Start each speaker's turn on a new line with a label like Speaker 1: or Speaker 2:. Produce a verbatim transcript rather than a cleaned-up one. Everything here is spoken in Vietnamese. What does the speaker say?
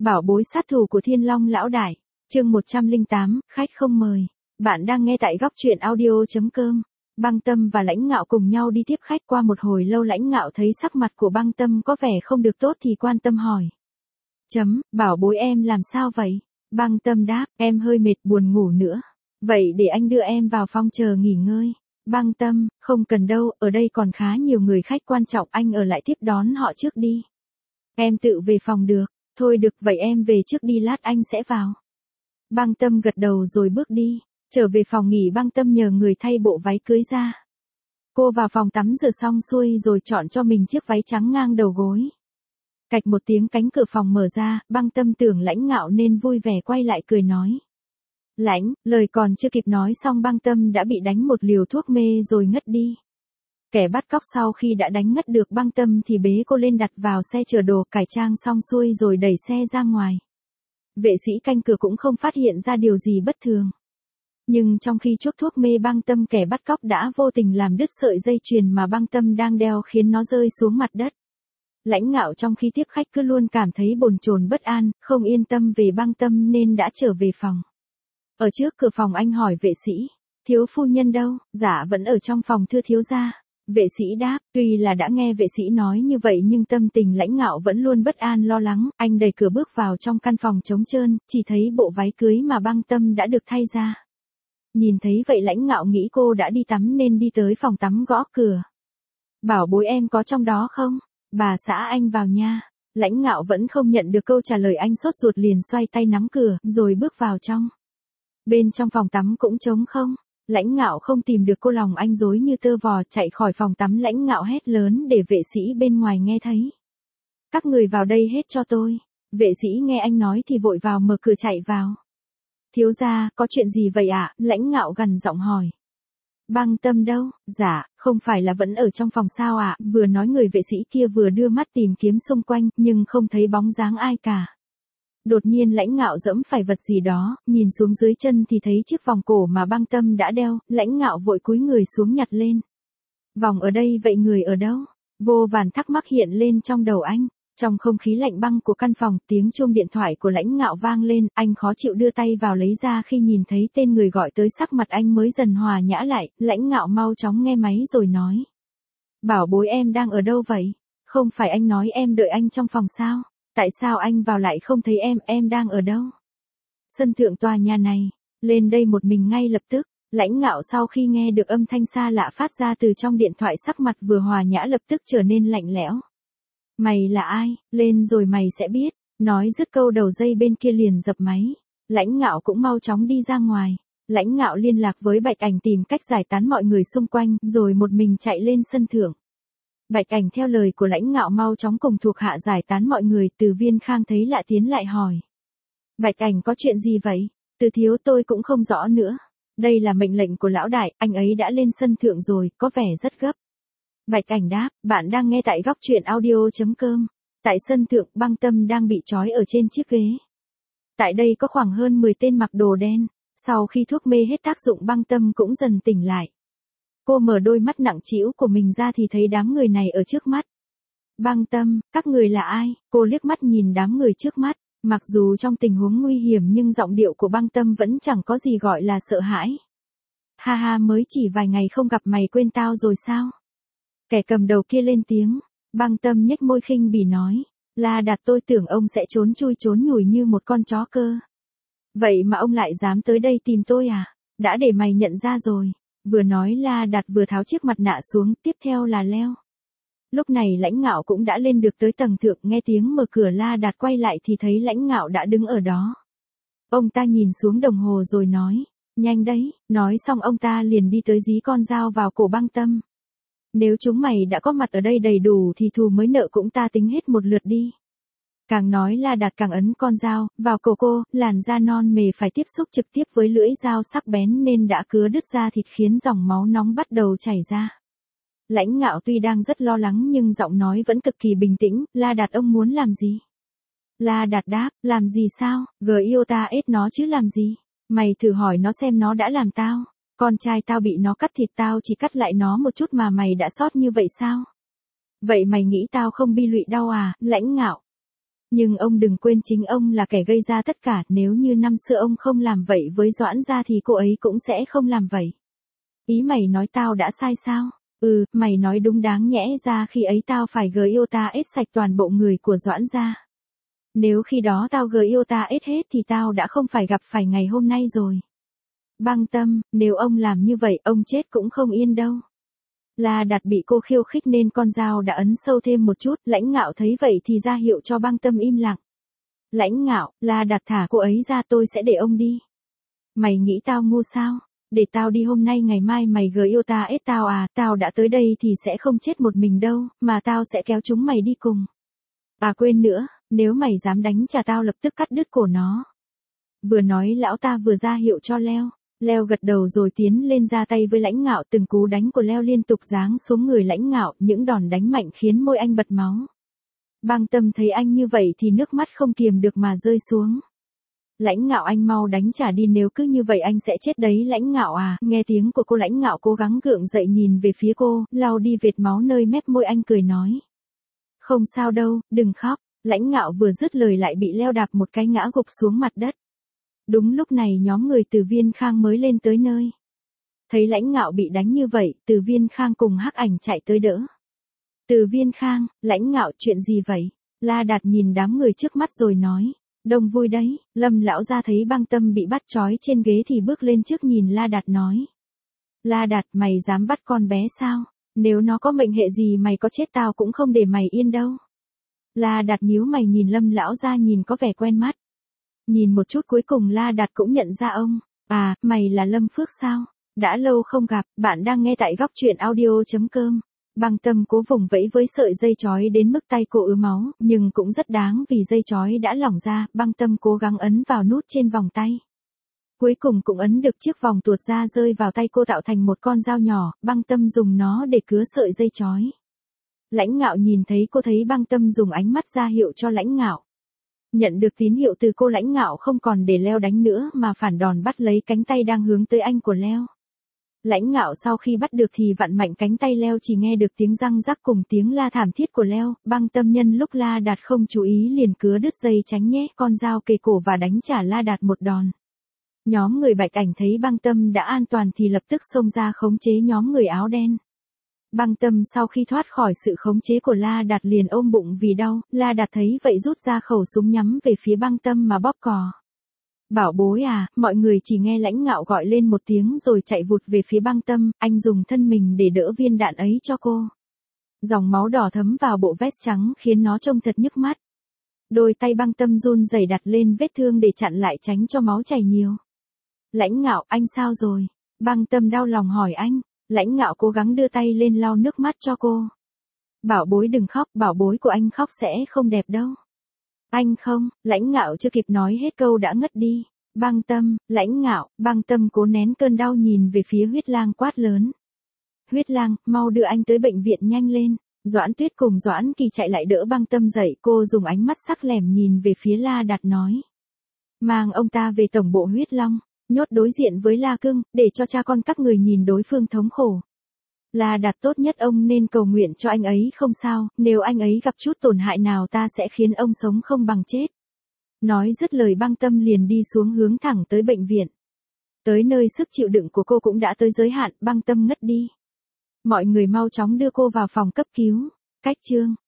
Speaker 1: Bảo bối sát thủ của Thiên Long lão đại, chương một trăm lẻ tám, khách không mời. Bạn đang nghe tại góc truyện audio.com. Băng Tâm và Lãnh Ngạo cùng nhau đi tiếp khách. Qua một hồi lâu Lãnh Ngạo thấy sắc mặt của Băng Tâm có vẻ không được tốt thì quan tâm hỏi. Chấm, bảo bối em làm sao vậy? Băng Tâm đáp, em hơi mệt buồn ngủ nữa. Vậy để anh đưa em vào phòng chờ nghỉ ngơi. Băng Tâm, không cần đâu, ở đây còn khá nhiều người khách quan trọng, anh ở lại tiếp đón họ trước đi. Em tự về phòng được. Thôi được, vậy em về trước đi, lát anh sẽ vào. Băng Tâm gật đầu rồi bước đi. Trở về phòng nghỉ, Băng Tâm nhờ người thay bộ váy cưới ra. Cô vào phòng tắm rửa xong xuôi rồi chọn cho mình chiếc váy trắng ngang đầu gối. Cạch một tiếng cánh cửa phòng mở ra, Băng Tâm tưởng Lãnh Ngạo nên vui vẻ quay lại cười nói. Lãnh, lời còn chưa kịp nói xong Băng Tâm đã bị đánh một liều thuốc mê rồi ngất đi. Kẻ bắt cóc sau khi đã đánh ngất được Băng Tâm thì bế cô lên đặt vào xe chở đồ, cải trang xong xuôi rồi đẩy xe ra ngoài. Vệ sĩ canh cửa cũng không phát hiện ra điều gì bất thường. Nhưng trong khi chuốc thuốc mê Băng Tâm, kẻ bắt cóc đã vô tình làm đứt sợi dây chuyền mà Băng Tâm đang đeo khiến nó rơi xuống mặt đất. Lãnh Ngạo trong khi tiếp khách cứ luôn cảm thấy bồn chồn bất an, không yên tâm về Băng Tâm nên đã trở về phòng. Ở trước cửa phòng anh hỏi vệ sĩ, thiếu phu nhân đâu? Dạ vẫn ở trong phòng thưa thiếu gia. Vệ sĩ đáp, tuy là đã nghe vệ sĩ nói như vậy nhưng tâm tình Lãnh Ngạo vẫn luôn bất an lo lắng. Anh đẩy cửa bước vào trong căn phòng trống trơn, chỉ thấy bộ váy cưới mà Băng Tâm đã được thay ra. Nhìn thấy vậy Lãnh Ngạo nghĩ cô đã đi tắm nên đi tới phòng tắm gõ cửa. Bảo bối em có trong đó không? Bà xã anh vào nha. Lãnh Ngạo vẫn không nhận được câu trả lời, anh sốt ruột liền xoay tay nắm cửa rồi bước vào trong. Bên trong phòng tắm cũng trống không. Lãnh Ngạo không tìm được cô, lòng anh rối như tơ vò, chạy khỏi phòng tắm. Lãnh Ngạo hét lớn để vệ sĩ bên ngoài nghe thấy. Các người vào đây hết cho tôi. Vệ sĩ nghe anh nói thì vội vào mở cửa chạy vào. Thiếu gia, có chuyện gì vậy ạ? Lãnh Ngạo gằn giọng hỏi. Băng Tâm đâu? Dạ, không phải là vẫn ở trong phòng sao ạ? Vừa nói người vệ sĩ kia vừa đưa mắt tìm kiếm xung quanh, nhưng không thấy bóng dáng ai cả. Đột nhiên Lãnh Ngạo giẫm phải vật gì đó, nhìn xuống dưới chân thì thấy chiếc vòng cổ mà Băng Tâm đã đeo. Lãnh Ngạo vội cúi người xuống nhặt lên. Vòng ở đây vậy người ở đâu? Vô vàn thắc mắc hiện lên trong đầu anh. Trong không khí lạnh băng của căn phòng, tiếng chuông điện thoại của Lãnh Ngạo vang lên, anh khó chịu đưa tay vào lấy ra. Khi nhìn thấy tên người gọi tới sắc mặt anh mới dần hòa nhã lại. Lãnh Ngạo mau chóng nghe máy rồi nói. Bảo bối em đang ở đâu vậy? Không phải anh nói em đợi anh trong phòng sao? Tại sao anh vào lại không thấy em, em đang ở đâu? Sân thượng tòa nhà này, lên đây một mình ngay lập tức. Lãnh Ngạo sau khi nghe được âm thanh xa lạ phát ra từ trong điện thoại, sắc mặt vừa hòa nhã lập tức trở nên lạnh lẽo. Mày là ai? Lên rồi mày sẽ biết. Nói dứt câu đầu dây bên kia liền dập máy. Lãnh Ngạo cũng mau chóng đi ra ngoài. Lãnh Ngạo liên lạc với Bạch Ảnh tìm cách giải tán mọi người xung quanh, rồi một mình chạy lên sân thượng. Bạch Ảnh theo lời của Lãnh Ngạo mau chóng cùng thuộc hạ giải tán mọi người. Từ Viên Khang thấy lạ tiến lại hỏi. Bạch Ảnh có chuyện gì vậy? Từ thiếu tôi cũng không rõ nữa. Đây là mệnh lệnh của lão đại, anh ấy đã lên sân thượng rồi, có vẻ rất gấp. Bạch Ảnh đáp, bạn đang nghe tại góc truyện audio.com. Tại sân thượng, Băng Tâm đang bị trói ở trên chiếc ghế. Tại đây có khoảng hơn mười tên mặc đồ đen. Sau khi thuốc mê hết tác dụng Băng Tâm cũng dần tỉnh lại. Cô mở đôi mắt nặng trĩu của mình ra thì thấy đám người này ở trước mắt. Băng Tâm, các người là ai? Cô liếc mắt nhìn đám người trước mắt. Mặc dù trong tình huống nguy hiểm nhưng giọng điệu của Băng Tâm vẫn chẳng có gì gọi là sợ hãi. Ha ha, mới chỉ vài ngày không gặp mày quên tao rồi sao? Kẻ cầm đầu kia lên tiếng. Băng Tâm nhếch môi khinh bỉ nói. La Đạt, tôi tưởng ông sẽ trốn chui trốn nhủi như một con chó cơ. Vậy mà ông lại dám tới đây tìm tôi à? Đã để mày nhận ra rồi. Vừa nói La Đạt vừa tháo chiếc mặt nạ xuống, tiếp theo là leo. Lúc này Lãnh Ngạo cũng đã lên được tới tầng thượng, nghe tiếng mở cửa La Đạt quay lại thì thấy Lãnh Ngạo đã đứng ở đó. Ông ta nhìn xuống đồng hồ rồi nói. Nhanh đấy, nói xong ông ta liền đi tới dí con dao vào cổ Băng Tâm. Nếu chúng mày đã có mặt ở đây đầy đủ thì thù mới nợ cũng ta tính hết một lượt đi. Càng nói La Đạt càng ấn con dao vào cổ cô, làn da non mề phải tiếp xúc trực tiếp với lưỡi dao sắc bén nên đã cứa đứt da thịt khiến dòng máu nóng bắt đầu chảy ra. Lãnh Ngạo tuy đang rất lo lắng nhưng giọng nói vẫn cực kỳ bình tĩnh. La Đạt, ông muốn làm gì? La Đạt đáp, làm gì sao? Gờ yêu ta ết nó chứ làm gì? Mày thử hỏi nó xem nó đã làm tao. Con trai tao bị nó cắt thịt, tao chỉ cắt lại nó một chút mà mày đã sót như vậy sao? Vậy mày nghĩ tao không bi lụy đau à? Lãnh Ngạo. Nhưng ông đừng quên chính ông là kẻ gây ra tất cả, nếu như năm xưa ông không làm vậy với Doãn gia thì cô ấy cũng sẽ không làm vậy. Ý mày nói tao đã sai sao? Ừ, mày nói đúng, đáng nhẽ ra khi ấy tao phải gờ yêu ta ết sạch toàn bộ người của Doãn gia. Nếu khi đó tao gờ yêu ta ết hết thì tao đã không phải gặp phải ngày hôm nay rồi. Băng Tâm, nếu ông làm như vậy ông chết cũng không yên đâu. La Đạt bị cô khiêu khích nên con dao đã ấn sâu thêm một chút, Lãnh Ngạo thấy vậy thì ra hiệu cho Băng Tâm im lặng. Lãnh Ngạo, La Đạt thả cô ấy ra, tôi sẽ để ông đi. Mày nghĩ tao ngu sao? Để tao đi hôm nay ngày mai mày gờ yêu ta ết tao à, tao đã tới đây thì sẽ không chết một mình đâu, mà tao sẽ kéo chúng mày đi cùng. À quên nữa, nếu mày dám đánh trả tao lập tức cắt đứt cổ nó. Vừa nói lão ta vừa ra hiệu cho Leo. Leo gật đầu rồi tiến lên ra tay với Lãnh Ngạo, từng cú đánh của Leo liên tục giáng xuống người Lãnh Ngạo, những đòn đánh mạnh khiến môi anh bật máu. Băng Tâm thấy anh như vậy thì nước mắt không kiềm được mà rơi xuống. Lãnh Ngạo, anh mau đánh trả đi, nếu cứ như vậy anh sẽ chết đấy. Lãnh Ngạo à, nghe tiếng của cô, Lãnh Ngạo cố gắng gượng dậy nhìn về phía cô, lau đi vệt máu nơi mép môi, anh cười nói. Không sao đâu, đừng khóc. Lãnh Ngạo vừa dứt lời lại bị Leo đạp một cái ngã gục xuống mặt đất. Đúng lúc này nhóm người Từ Viên Khang mới lên tới nơi. Thấy Lãnh Ngạo bị đánh như vậy, Từ Viên Khang cùng Hắc Ảnh chạy tới đỡ. Từ Viên Khang, Lãnh Ngạo, chuyện gì vậy? La Đạt nhìn đám người trước mắt rồi nói. Đông vui đấy. Lâm lão gia thấy Băng Tâm bị bắt trói trên ghế thì bước lên trước nhìn La Đạt nói. La Đạt, mày dám bắt con bé sao? Nếu nó có mệnh hệ gì mày có chết tao cũng không để mày yên đâu. La Đạt nhíu mày nhìn Lâm lão gia nhìn có vẻ quen mắt. Nhìn một chút cuối cùng La Đạt cũng nhận ra ông. À, mày là Lâm Phước sao? Đã lâu không gặp, bạn đang nghe tại góc truyện audio.com. Băng Tâm cố vùng vẫy với sợi dây chói đến mức tay cô ứa máu, nhưng cũng rất đáng vì dây chói đã lỏng ra, Băng Tâm cố gắng ấn vào nút trên vòng tay. Cuối cùng cũng ấn được, chiếc vòng tuột ra rơi vào tay cô tạo thành một con dao nhỏ, Băng Tâm dùng nó để cứa sợi dây chói. Lãnh Ngạo nhìn thấy cô, thấy Băng Tâm dùng ánh mắt ra hiệu cho Lãnh Ngạo. Nhận được tín hiệu từ cô, Lãnh Ngạo không còn để Leo đánh nữa mà phản đòn bắt lấy cánh tay đang hướng tới anh của Leo. Lãnh Ngạo sau khi bắt được thì vặn mạnh cánh tay Leo, chỉ nghe được tiếng răng rắc cùng tiếng la thảm thiết của Leo. Băng Tâm nhân lúc La Đạt không chú ý liền cứa đứt dây tránh nhé con dao kề cổ và đánh trả La Đạt một đòn. Nhóm người Bạch Ảnh thấy Băng Tâm đã an toàn thì lập tức xông ra khống chế nhóm người áo đen. Băng Tâm sau khi thoát khỏi sự khống chế của La Đạt liền ôm bụng vì đau, La Đạt thấy vậy rút ra khẩu súng nhắm về phía Băng Tâm mà bóp cò. Bảo bối à, mọi người chỉ nghe Lãnh Ngạo gọi lên một tiếng rồi chạy vụt về phía Băng Tâm, anh dùng thân mình để đỡ viên đạn ấy cho cô. Dòng máu đỏ thấm vào bộ vest trắng khiến nó trông thật nhức mắt. Đôi tay Băng Tâm run rẩy đặt lên vết thương để chặn lại tránh cho máu chảy nhiều. Lãnh Ngạo, anh sao rồi? Băng Tâm đau lòng hỏi anh. Lãnh Ngạo cố gắng đưa tay lên lau nước mắt cho cô. Bảo bối đừng khóc, bảo bối của anh khóc sẽ không đẹp đâu. Anh không, Lãnh Ngạo chưa kịp nói hết câu đã ngất đi. Băng Tâm, Lãnh Ngạo, Băng Tâm cố nén cơn đau nhìn về phía Huyết Lang quát lớn. Huyết Lang, mau đưa anh tới bệnh viện nhanh lên. Doãn Tuyết cùng Doãn Kỳ chạy lại đỡ Băng Tâm dậy, cô dùng ánh mắt sắc lẻm nhìn về phía La Đạt nói. Mang ông ta về tổng bộ Huyết Long. Nhốt đối diện với La Cưng, để cho cha con các người nhìn đối phương thống khổ. La Đạt, tốt nhất ông nên cầu nguyện cho anh ấy không sao, nếu anh ấy gặp chút tổn hại nào ta sẽ khiến ông sống không bằng chết. Nói dứt lời Băng Tâm liền đi xuống hướng thẳng tới bệnh viện. Tới nơi sức chịu đựng của cô cũng đã tới giới hạn, Băng Tâm ngất đi. Mọi người mau chóng đưa cô vào phòng cấp cứu. Cách chương